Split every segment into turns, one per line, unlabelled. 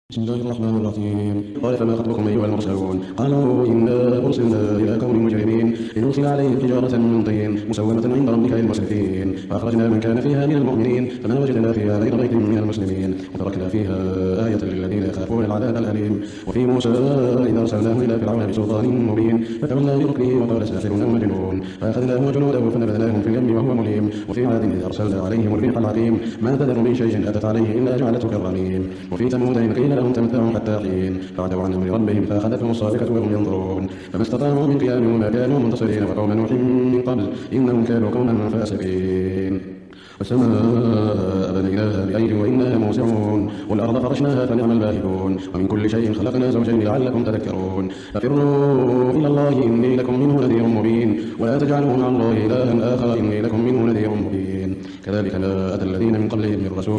بسم الله الرحمن الرحيم. قال فما خطبكم أيها المرسلون؟ قالوا إنا أرسلنا إلى قوم مجرمين لنرسل عليهم حجارة من طين مسومة عند ربك للمسرفين فأخرجنا من كان فيها من المؤمنين فما وجدنا فيها غير بيت من المسلمين وتركنا فيها آية للذين يخافون العذاب الأليم. وفي موسى إذا أرسلناه إلى فرعون بسلطان مبين فتولى بركنه وقال ساحر أو مجنون فأخذناه وجنوده فنبذناهم في اليم وهو مليم. وفي عاد إذ أرسلنا عليهم الريح العقيم ما تذر من شيء أتت عليه إلا جعلته كالرميم. وفي ثمود إذ قيل لهم تمتعوا حتى حين فعتوا عن أمر ربهم فأخذتهم الصاعقة وهم ينظرون فما استطاعوا من قيام وما كانوا منتصرين. وقوم نوح من قبل إنهم كانوا قوما فاسقين. والسماء بنيناها بأيد وإنا موسعون والأرض فرشناها فنعم الماهدون. ومن كل شيء خلقنا زوجين لعلكم تذكرون. ففروا إلى الله إني لكم منه نذير مبين ولا تجعلوا مع الله إلها آخر إني لكم منه نذير مبين. كذلك ما أتى الذين من قبلهم من رسول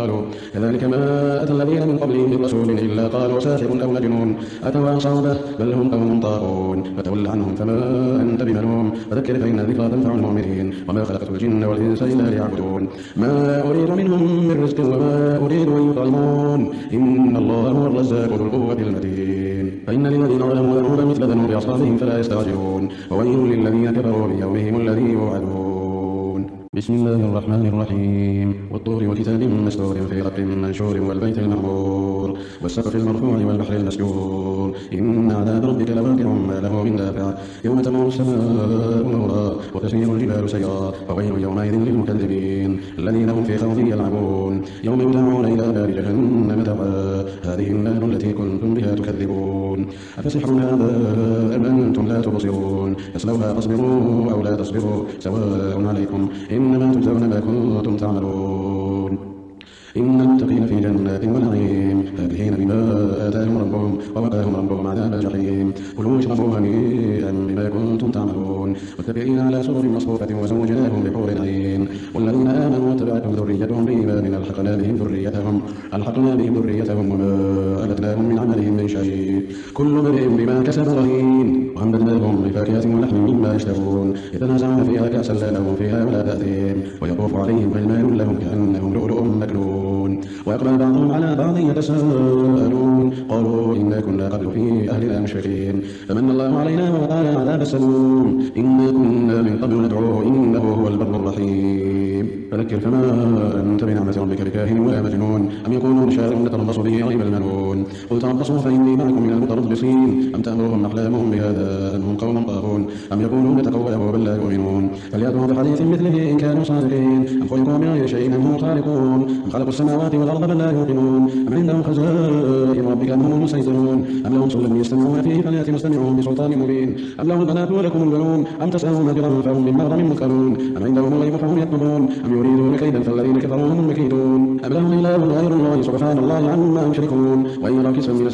إلا قالوا ساحر أو مجنون أتواصوا به بل هم قوم طاغون فتول عنهم فما أنت بملوم فذكر فإن الذكرى تنفع المؤمنين. وما خلقت الجن والإنس إلا ليعبدون ما أريد منهم من رزق وما أريد أن يطعمون إن الله هو الرزاق ذو القوة المتين. فإن للذين ظلموا ذنوبا مثل ذنوب أصحابهم فلا يستعجلون وويل للذين كفروا بيومهم الذي يوعدون. بسم الله الرحمن الرحيم. والطور وكتاب مسطور في رق منشور والبيت المعمور والسقف المرفوع والبحر المسجور إن عذاب ربك لواقع ما له من دافع يوم تمور السماء مورا وتسير الجبال سيرا فويل يومئذ للمكذبين الذين هم في خوض يلعبون يوم يدعون إلى نار جهنم دعا هذه النار التي كنتم بها تكذبون أفسحر هذا أم أنتم لا تبصرون اصلوها فاصبروا أو لا تصبروا سواء عليكم إنما تجزون ما كنتم تعملون. إن المتقين في جنات ونعيم فاكهين بما آتاهم ربهم ووقاهم ربهم عذاب الجحيم. كلوا واشربوا هنيئا بما كنتم تعملون متكئين على سرر مصفوفة وزوجناهم بحور عين. والذين آمنوا واتبعتهم ذريتهم بإيمان ألحقنا بهم ذريتهم وما ألتناهم من عملهم من شيء كل امرئ بما كسب رهين. وأمددناهم بفاكهة ولحم مما يشتهون يتنازعون فيها كأسا لا لهم فيها ولا تأثيم ويطوف عليهم غلمان لهم كأنهم لؤلؤ مكنون. وأقبل بعضهم على بعض يتساءلون قالوا إنا كنا قبل في أهلنا مشفقين فمن الله علينا ووقانا عذاب السموم إنا كنا من قبل ندعوه إنه هو البر الرحيم. فذكر فما أنت بنعمة ربك بكاهن ولا مجنون أم يقولون شاعر نتربص به ريب المنون قل تربصوا فإني معكم من المتربصين أم تأمرهم أحلامهم بهذا أم هم قوم طاغون أم يقولون تقوله بل لا يؤمنون فليأتوا بحديث مثله إن كانوا صادقين أم خلقوا من غير شيء أم هم خالقون أم خلقوا السماوات والأرض بل لا يوقنون أم عندهم خزائن ربك أم هم المسيطرون أم لهم سلم يستمعون فيه فليأت مستمعهم بسلطان مبين أم لهم البنات ولكم البنون أم تسألهم أجرا فهم من مغرم مثقلون أم عندهم الغيب فهم يكتبون أم يريدون كيدا فالذين كفروا هم المكيدون أم لهم إله غير الله سبحان الله عما يشركون. وإن يرى كسفا من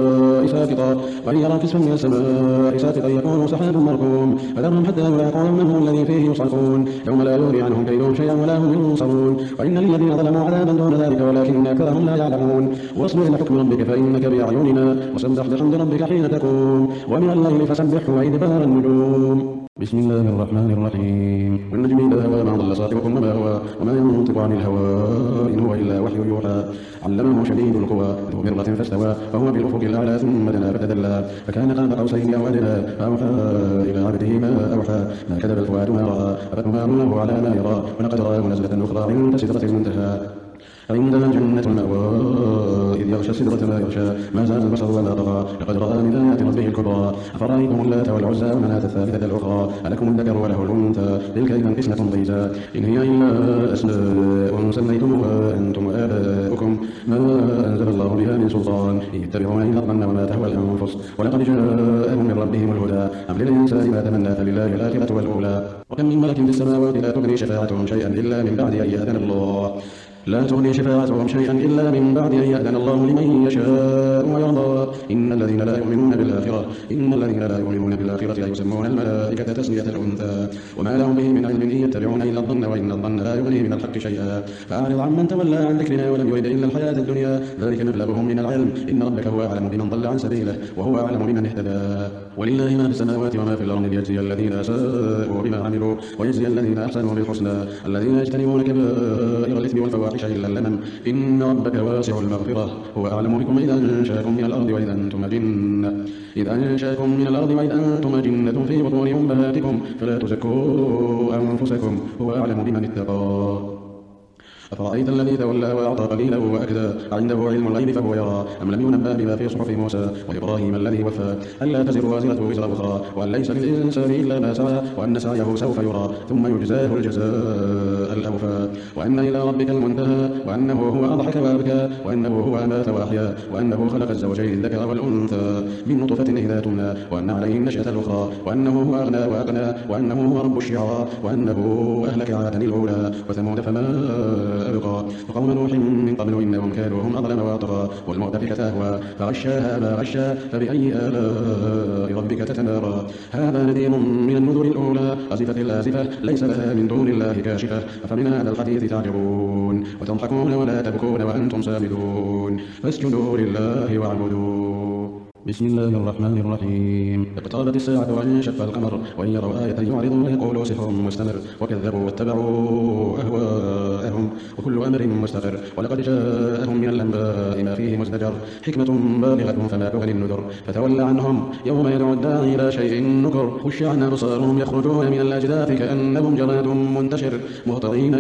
السماء ساقطا يكون سحاب مركوم فذرهم حتى يلاقوا يومهم الذي فيه يصعقون يوم لا يغني عنهم كيدهم شيئا ولا هم ينصرون. وإن للذين ظلموا عذابا دون ذلك ولكن أكثرهم لا يعلمون. واصبر لحكم ربك فإنك بأعيننا وسبح بحمد ربك حين تقوم ومن الليل فسبحه وإدبار النجوم. بسم الله الرحمن الرحيم. والنجم إذا هوى ما ضل صاحبكم وما هوى وما ينطق عن الهوى إن هو إلا وحي يوحى علمه شديد القوى ذو مرة فاستوى فهو بالأفق الأعلى ثم دنا فتدلى فكان قاب قوسين أو أدنى فأوحى إلى عبده ما أوحى ما كذب الفؤاد ما رأى أفتمارونه على ما يرى ولقد رآه نزلة أخرى عند سدرة المنتهى عندها جنة المأوى إذ يغشى السدرة ما يغشى ما زاد البصر وما طغى لقد رأى من آيات ربه الكبرى أفرأيتم اللات والعزى ومناة الثالثة الأخرى ألكم الذكر وله الأنثى تلك إذا قسمة ضيزى إن هي إلا أسماء سميتموها أنتم وآباؤكم ما أنزل الله بها من سلطان إن يتبعون إلا الظن وما تهوى الأنفس ولقد جاءهم من ربهم الهدى أم للإنسان ما تمنى فلله الآخرة والأولى. وكم من ملك في السماوات لا تغني شفاعتهم شيئا إلا من بعد أن يأذن الله لمن يشاء ويرضى. إن الذين لا يؤمنون بالآخرة لا يسمون الملائكة تسمية الأنثى وما لهم به من علم إن يتبعون إلا الظن وإن الظن لا يغني من الحق شيئا. فأعرض عمن تولى عن ذكرنا ولم يرد إلا الحياة الدنيا ذلك مبلغهم من العلم إن ربك هو أعلم بمن ضل عن سبيله وهو أعلم بمن اهتدى. ولله ما في السماوات وما في الأرض ليجزي الذين أساءوا بما عملوا ويجزي الذين أحسنوا بالحسنى الذين يجتنبون كبائر الإثم والفواحش الفواحش إلا اللمم إن ربك واسع المغفرة هو أعلم بكم إذا أنشأكم من الأرض وإذا أنتم أجنة في بطون أمهاتكم فلا تزكوا أنفسكم هو أعلم بمن اتقى أفرأيت الذي تولى وأعطى قليلا وأكدى عنده علم الغيب فهو يرى أم لم ينبأ بما في صحف موسى وإبراهيم الذي وفى ألا تزر وازرة وزر أخرى وأن ليس للإنسان إلا ما سعى وأن سعيه سوف يرى ثم يجزاه الجزاء الأوفى وأن إلى ربك المنتهى وأنه هو أضحك وأبكى وأنه هو أمات وأحيا وأنه خلق الزوجين الذكر والأنثى من نطفة إذا تمنى وأن عليه النشأة الأخرى وأنه هو أغنى وأقنى وأنه هو رب الشعرى وأنه أهلك عادا الأولى وثمود فما أبقى وقوم نوح من قبل إنهم كانوا هم أظلم وأطغى والمؤتفكة أهوى فغشاها ما غشى فبأي آلاء ربك تتمارى هذا نذير من النذر الأولى أزفت الآزفة ليس لها من دون الله كاشفة أفمن هذا الحديث تعجبون وتضحكون ولا تبكون وأنتم سامدون فاسجدوا لله واعبدوا بسم الله الرحمن الرحيم اقتربت الساعة وانشق القمر وإن يروا آية يعرضوا ويقولوا سحر مستمر وكذبوا واتبعوا أهواءهم وكل أمر مستقر ولقد جاءهم من الأنباء ما فيه مزدجر حكمة بالغة فما تغني النذر فتول عنهم يوم يدعو الداعي إلى شيء نكر خش عن أبصارهم يخرجون من الأجداث كأنهم جراد منتشر مهطعين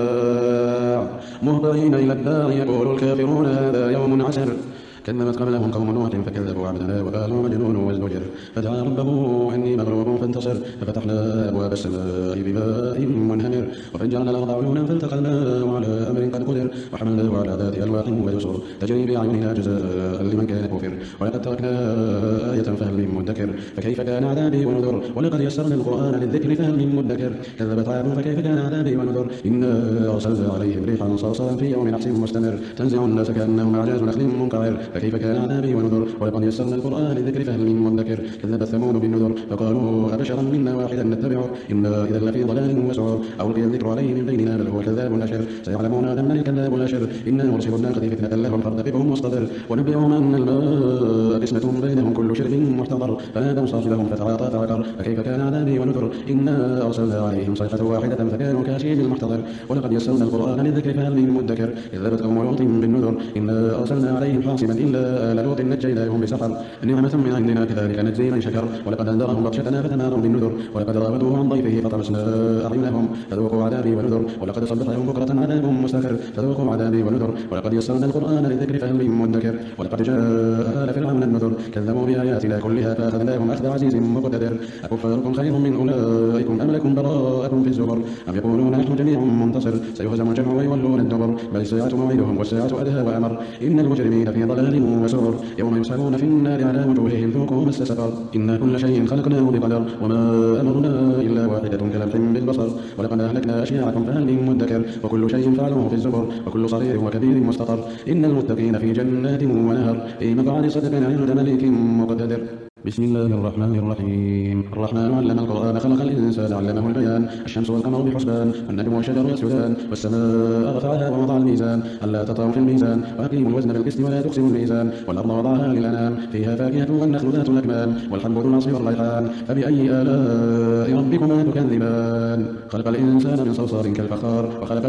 إلى الداع يقول الكافرون هذا يوم عسر كذبت قبلهم قوم نوح فكذبوا عبدنا وقالوا مجنون وازدجر فدعا ربه أني مغلوب فانتصر ففتحنا أبواب السماء بماء منهمر وفجرنا الأرض عيونا فالتقيناه على أمر قد قدر وحملناه على ذات ألواح ودسر تجري بأعيننا جزاء لمن كان كفر ولقد تركنا آية فهل من مدكر فكيف كان عذابي ونذر ولقد يسرنا القرآن للذكر فهل من مدكر كذبت عاد فكيف كان عذابي ونذر إنا أرسلنا عليهم ريحا صرصرا في يوم نحس مستمر تنزع الناس كأنهم أعجاز نخل منقعر فكيف كان عذابي ونذر ولقد يسرنا القرآن للذكر فهل من مدكر كذبت ثمود بالنذر فقالوا أبشرا منا واحدا نتبعه إنا إذا لفي ضلال وسعر ألقي الذكر عليه من بيننا بل هو كذاب أشر سيعلمون غدا من الكذاب الأشر إنا مرسل الناقة فتنة لهم فارتقبهم واصطبر ونبئهم أن الماء قسمة بينهم كل شرب محتضر فنادوا صاحبهم فتعاطى فعقر فكيف كان عذابي ونذر إنا أرسلنا عليهم صيحة واحدة فكانوا كهشيم المحتضر ولقد يسرنا القرآن للذكر فهل من مدكر كذبت قوم لوط بالنذر إنا أرسلنا عليهم حاصبا إلا آل لوط نجيناهم بسحر نعمة من عندنا كذلك نجزي من شكر ولقد أنذرهم بطشتنا فتماروا بالنذر ولقد راودوه عن ضيفه فطمسنا أعينهم فذوقوا عذابي ونذر ولقد صبحهم بكرة عذاب مستقر فذوقوا عذابي ونذر ولقد يسرنا القرآن للذكر فهل من مدكر ولقد جاء آل فرعون النذر كذبوا بآياتنا كلها فأخذناهم أخذ عزيز مقتدر أكفاركم خير من أولئكم أم لكم براءة في الزبر أم يقولون نحن جميع منتصر سيهزم الجمع ويولون الدبر بل الساعة موعدهم والساعة أدهى وأمر إن المجرمين في ضلال وسعر يوم يسحبون في النار على وجوههم ذوقوا مس سقر إنا كل شيء خلقناه بقدر وما أمرنا إلا واحدة كلمح بالبصر ولقد أهلكنا أشياعكم فهل من مدكر وكل شيء فعلوه في الزبر وكل صغير وكبير مستطر إن المتقين في جنات ونهر في مقعد صدق عند ملك مقتدر بسم الله الرحمن الرحيم الرحمن علم القرآن خلق الإنسان علمه البيان الشمس والقمر بحسبان والنجم والشجر يسجدان والسماء رفعها ووضع الميزان ألا تطغوا في الميزان وأقيموا الوزن بالقسط ولا تخسروا الميزان والأرض وضعها للأنام فيها فاكهة والنخل ذات الأكمام والحب ذو العصف والريحان فبأي آلاء ربكما تكذبان خلق الإنسان من صلصال كالفخار وخلق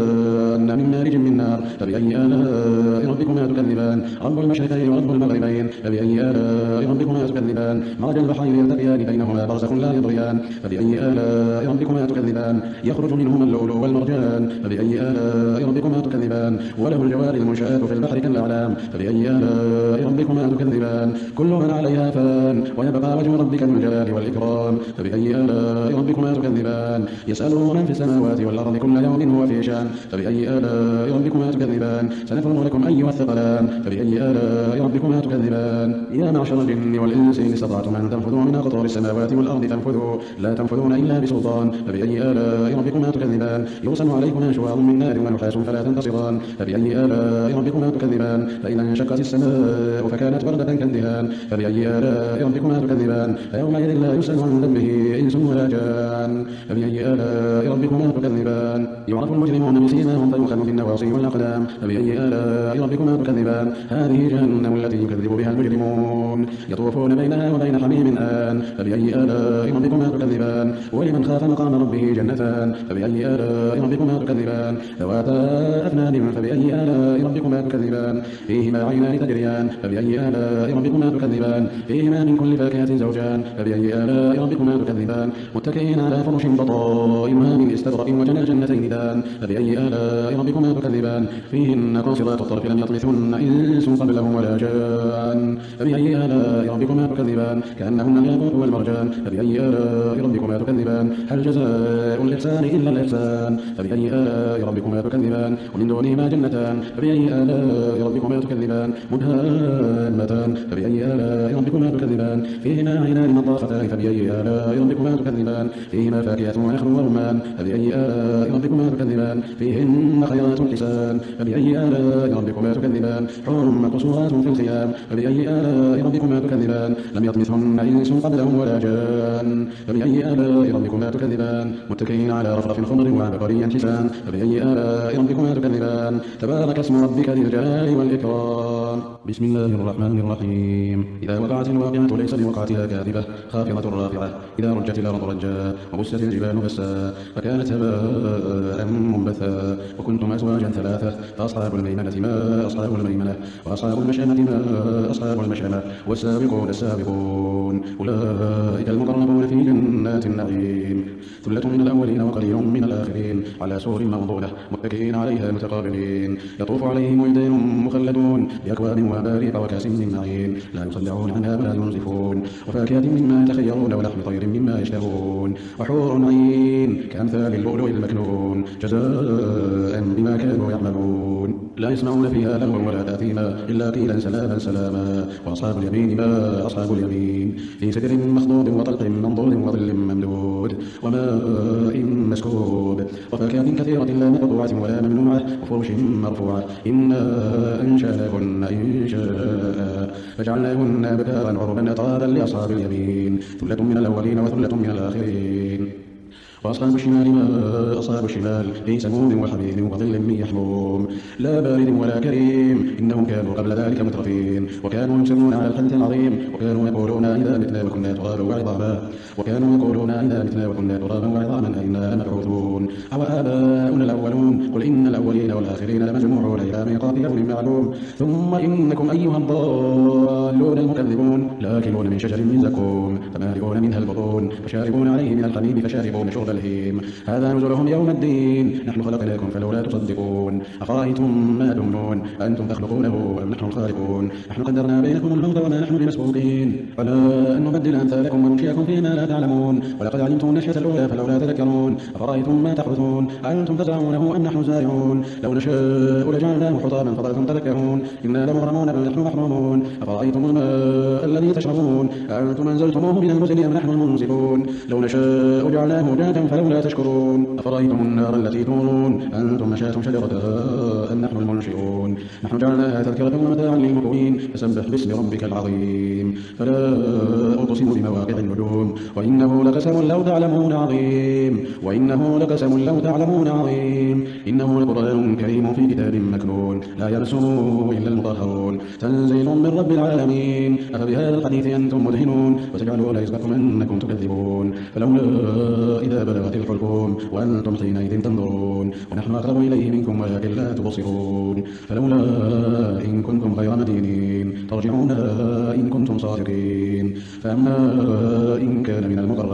الجان من مارج من نار فبأي آلاء ربكما تكذبان رب المشرقين ورب المغربين فبأي آلاء ربكما تكذبان مرج البحرين يلتقيان بينهما برزخ لا يبغيان فبأي آلاء ربكما تكذبان يخرج منهما اللؤلؤ والمرجان فبأي آلاء ربكما تكذبان وله الجوار المنشآت في البحر كالأعلام فبأي آلاء ربكما تكذبان كل من عليها فان ويبقى وجه ربك ذو الجلال والإكرام فبأي آلاء ربكما تكذبان يسأله من في السماوات والأرض كل يوم هو في شان فبأي آلاء ربكما تكذبان سنفرغ لكم أيها الثقلان فبأي آلاء ربكما تكذبان يا معشر الجن والإنس إن استطعتم أن تنفذوا من أقطار السماوات والأرض فانفذوا لا تنفذون إلا بسلطان فبأي آلاء ربكما تكذبان يرسل عليكما شواظ من نار ونحاس فلا تنتصران فبأي آلاء ربكما تكذبان فإذا انشقت السماء فكانت بردة كالدهان فبأي آلاء ربكما تكذبان فيومئذ لا يسأل عن ذنبه إنس ولا جان فبأي آلاء ربكما تكذبان يعرف المجرمون بسيماهم فيؤخذ بالنواصي والأقدام فبأي آلاء ربكما تكذبان هذه جهنم التي يكذب بها المجرمون يطوفون بينها وبين حميم آن فبأي آلاء ربكما تكذبان ولمن خاف مقام ربه جنتان فبأي آلاء ربكما تكذبان ذواتا أفنان فبأي آلاء ربكما تكذبان فيهما عينان تجريان فبأي آلاء ربكما تكذبان فيهما من كل فاكهة زوجان فبأي آلاء ربكما تكذبان متكئين على فرش بطائنها من استبرق وجنى الجنتين دان فبأي آلاء ربكما تكذبان فيهن قاصرات الطرف لم يطمثهن إنس قبلهم ولا جان فبأي آلاء ربكما تكذبان كأنهن الياقوت والمرجان فبأي آلاء ربكما تكذبان هل جزاء الإحسان إلا الإحسان فبأي آلاء ربكما تكذبان ومن دونهما جنتان فبأي آلاء ربكما تكذبان مدهامتان فبأي آلاء ربكما تكذبان فيهما عينان نضاختان فبأي آلاء ربكما تكذبان فيهما فاكهة ونخل ورمان فبأي آلاء ربكما تكذبان فيهن خيرات حسان فبأي آلاء ربكما تكذبان حور مقصورات في الخيام فبأي آلاء ربكما تكذبان لم يطمثهن إنس قبلهم ولا جان فبأي آلاء ربكما تكذبان متكئين على رفرف خضر وعبقري حسان فبأي آلاء ربكما تكذبان تبارك اسم ربك ذي الجلال والإكرام بسم الله الرحمن الرحيم إذا وقعت الواقعة ليس لوقعتها كاذبة خافضة رافعة إذا رجت الأرض رجا وبست الجبال بسا فكانت هباء منبثا وكنتم أزواجا ثلاثة فأصحاب الميمنة ما أصحاب الميمنة وأصحاب المشأمة ما أصحاب المشأمة والسابقون السابقون أولئك المقربون في جنات النعيم ثلة من الأولين وقليل من الآخرين على سور موضونة متكئين عليها متقابلين يطوف عليهم ولدان مخلدون بأكواب وأباريق وكأس من معين لا يصدعون عنها ولا ينزفون وفاكهة مما يتخيرون ولحم طير مما يشتهون وحور عين كأمثال اللؤلؤ المكنون جزاء بما كانوا يعملون لا يسمعون فيها لغوا ولا تأثيما إلا قيلا سلاما سلاما وأصحاب اليمين ما أصحاب اليمين في سدر مخضود وطلق منضود وظل ممدود وماء مسكوب وفاكهة كثيرة لا مقطوعة ولا ممنوعة وفرش مرفوعة إنا أنشأناهن إنشاء فجعلناهن أبكارا عربا أترابا لأصحاب اليمين ثلة من الأولين وثلة من الآخرين وأصحاب الشمال ما أصحاب الشمال في سموم وحميم وظل من يحموم لا بارد ولا كريم إنهم كانوا قبل ذلك مترفين وكانوا يصرون على الحدث العظيم وكانوا يقولون إذا متنا وكنا ترابا وعظاما أئنا لمبعوثون أو آباؤنا الأولون قل إن الأولين والآخرين لمجموعون إلى ميقات يوم معلوم ثم إنكم أيها الضالون المكذبون لآكلون من شجر من زقوم فمالئون منها البطون فشاربون عليه من الحميم فشاربون شرب الهيم هذا نزلهم يوم الدين نحن خلقناكم فلولا تصدقون أفرأيتم ما تمنون أنتم تخلقونه أم نحن الخالقون نحن قدرنا بينكم الموت وما نحن بمسبوقين على أن نبدل أمثالكم وننشئكم فيما لا تعلمون ولقد علمتم النشأة الأولى فلولا تذكرون أفرأيتم ما تحرثون أنتم تزرعونه أم نحن الزارعون لو نشاء لجعلناه حطاما فظلتم تذكرون إنا لمغرمون بل نحن محرومون أفرأيتم الماء الذي تشربون أنتم أنزلتموه من المزن أم نحن المنزلون لو نشاء جعلناه جادا فلولا تشكرون أفرأيتم النار التي تورون أنتم نشأتم شجرتها أم نحن المنشئون نحن جعلناها تذكرة ومتاعا للمقوين فسبح باسم ربك العظيم فلا أقسم بمواقع النجوم وإنه لقسم لو تعلمون عظيم إنه لقرآن كريم في كتاب مكنون لا يمسه إلا المطهرون تنزيل من رب العالمين أفبهذا الحديث أنتم مدهنون وتجعلون رزقكم أنكم تكذبون فلولا إذا بلغت الحلقوم وأنتم حينئذ تنظرون ونحن أقرب إليه منكم ولكن لا تبصرون فلولا إن كنتم غير مدينين ترجعونها إن كنتم صادقين فأما إن كان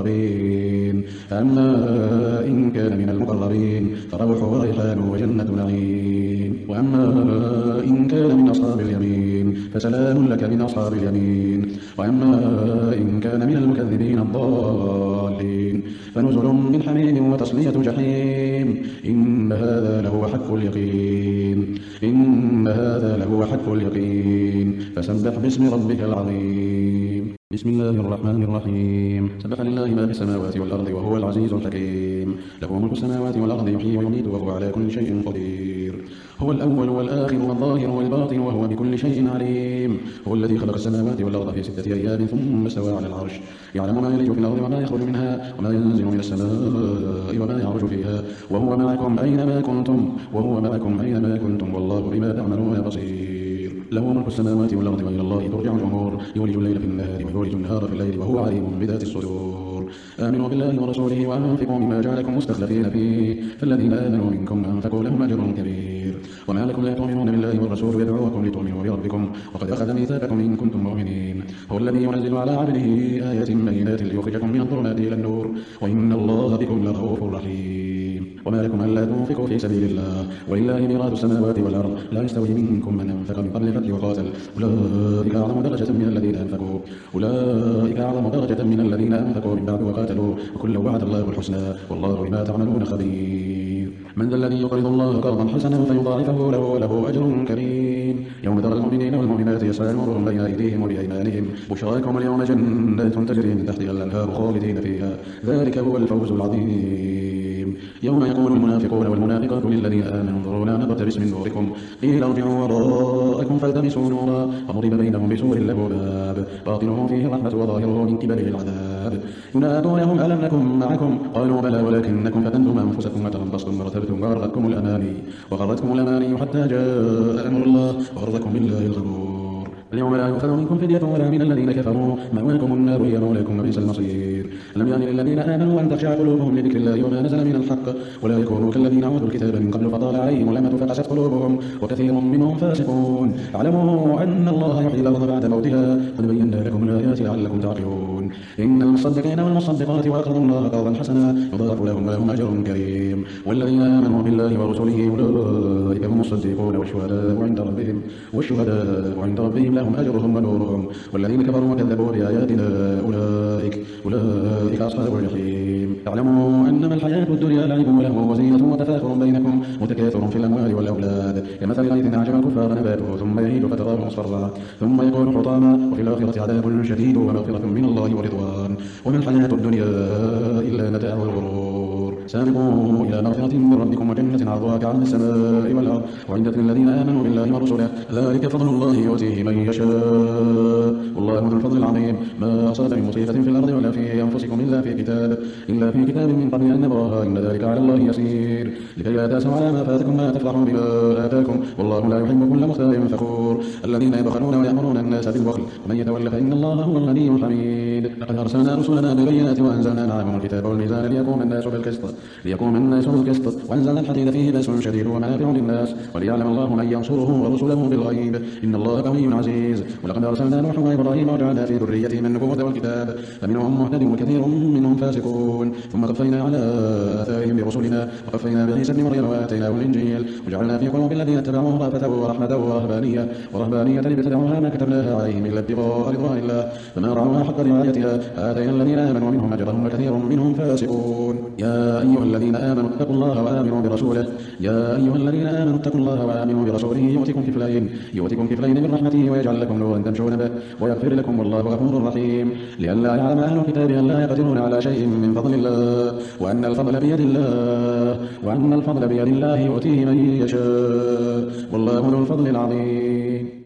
من المقربين فروح وريحان وجنة نعيم وأما إن كان من أصحاب اليمين فسلام لك من أصحاب اليمين وأما إن كان من المكذبين الضالين فنزل من حميم وتصلية جحيم إن هذا لهو حق اليقين فسبح باسم ربك العظيم بسم الله الرحمن الرحيم سبح لله ما في السماوات والأرض وهو العزيز الحكيم له ملك السماوات والأرض يحيي ويميت وهو على كل شيء قدير هو الأول والآخر والظاهر والباطن وهو بكل شيء عليم هو الذي خلق السماوات والأرض في 6 أيام ثم استوى على العرش يعلم ما يلج في الأرض وما يخرج منها وما ينزل من السماء وما يعرج فيها وهو معكم أينما كنتم والله بما تعملون بصير له ملك السماوات والأرض وإلى الله ترجع الأمور يولج الليل في النهار ويولج النهار في الليل وهو عليم بذات الصدور آمنوا بالله ورسوله وأنفقوا مما جعلكم مستخلفين فيه فالذين آمنوا منكم أنفقوا لهم أجر كبير وما لكم لا تؤمنون بالله والرسول يدعوكم لتؤمنوا بربكم وقد أخذ ميثاقكم إن كنتم مؤمنين هو الذي ينزل على عبده آيات بينات ليخرجكم من الظلمات إلى النور وإن الله بكم لرؤوف رحيم وما لكم ألا تنفقوا في سبيل الله ولله ميراث السماوات والأرض لا يستوي منكم من أنفق من قبل الفتح وقاتل أولئك أعظم درجة من الذين أنفقوا من بعد وقاتلوا وكلا وعد الله الحسنى والله بما تعملون خبير من ذا الذي يقرض الله قرضا حسنا فيضاعفه له وله أجر كريم يوم ترى المؤمنين والمؤمنات يسعى نورهم بين أيديهم وبأيمانهم بشراكم اليوم جنات تجري من تحتها الأنهار خالدين فيها ذلك هو الفوز العظيم يوم يقول المنافقون والمنافقات للذين آمنوا انظرونا نقتبس من نوركم قيل ارجعوا وراءكم فالتمسوا نورا فضرب بينهم بسور له باب باطنه فيه الرحمة وظاهره من قبله العذاب ينادونهم ألم نكن معكم قالوا بلى ولكنكم فتنتم أنفسكم وتربصتم وارتبتم وغرتكم الأماني حتى جاء أمر الله وغركم بالله الغرور اليوم لا يؤخذ منكم فدية ولا من الذين كفروا مأواكم النار هي مولاكم وبئس المصير ألم يأن للذين آمنوا أن تخشع قلوبهم لذكر الله وما نزل من الحق ولا يكونوا كالذين أوتوا الكتاب من قبل فطال عليهم الأمد فقست قلوبهم وكثير منهم فاسقون اعلموا أن الله يحيي الأرض بعد موتها قد بينا لكم الآيات لعلكم تعقلون إن المصدقين والمصدقات وأقرضوا الله قرضا حسنا يضاعف لهم ولهم أجر كريم والذين آمنوا بالله ورسله أولئك هم الصديقون والشهداء عند ربهم لهم أجرهم ونورهم والذين كفروا وكذبوا بآياتنا أولئك أصحاب الجحيم اعلموا أنما الحياة الدنيا لعب ولهو وزينة وتفاخر بينكم وتكاثر في الأموال والأولاد كمثل غيث أعجب الكفار نباته ثم يهيج فتراه مصفرا ثم يكون حطاما وفي الآخرة عذاب شديد ومغفرة من الله ورضوان وما الحياة الدنيا إلا متاع الغرور سابقوا إلى مغفرة من ربكم وجنة عرضها كعرض السماء والأرض وعدة للذين آمنوا بالله ورسله ذلك فضل الله يؤتيه من يشاء والله ذو الفضل العظيم ما أصاب من مصيبة في الأرض ولا في أنفسكم إلا في كتاب من قبل أن نبراها إن ذلك على الله يسير لكي لا تأسوا على ما فاتكم ما تفرحوا بما آتاكم والله لا يحب كل مختال فخور الذين يبخلون ويأمرون الناس بالبخل ومن يتول فإن الله هو الغني الحميد لقد أرسلنا رسلنا بالبينات وأنزلنا معهم الكتاب والميزان ليقوم الناس بالقسط وأنزلنا الحديد فيه بأس شديد ومنافع للناس وليعلم الله من ينصره ورسله بالغيب إن الله قوي عزيز ولقد أرسلنا نوحا وإبراهيم وجعلنا في ذريتهما النبوة والكتاب فمنهم مهتد وكثير منهم فاسقون ثم قفينا على آثارهم برسلنا وقفينا بعيسى ابن مريم وآتيناه الإنجيل وجعلنا في قلوب الذين اتبعوه رأفة ورحمة ورهبانية ابتدعوها ما كتبناها عليهم إلا ابتغاء رضوان الله فما رعوها حق رعايتها آتينا الذين آمنوا منهم أجرهم وكثير منهم فاسقون يا أيها الذين آمنوا اتقوا الله وآمنوا برسوله يؤتكم كفلين من رحمته ويجعل لكم نورا تمشون به ويغفر لكم والله غفور رحيم لئلا يعلم أهل الكتاب أن لا يقدرون على شيء من فضل الله وأن الفضل بيد الله يؤتيه من يشاء والله ذو الفضل العظيم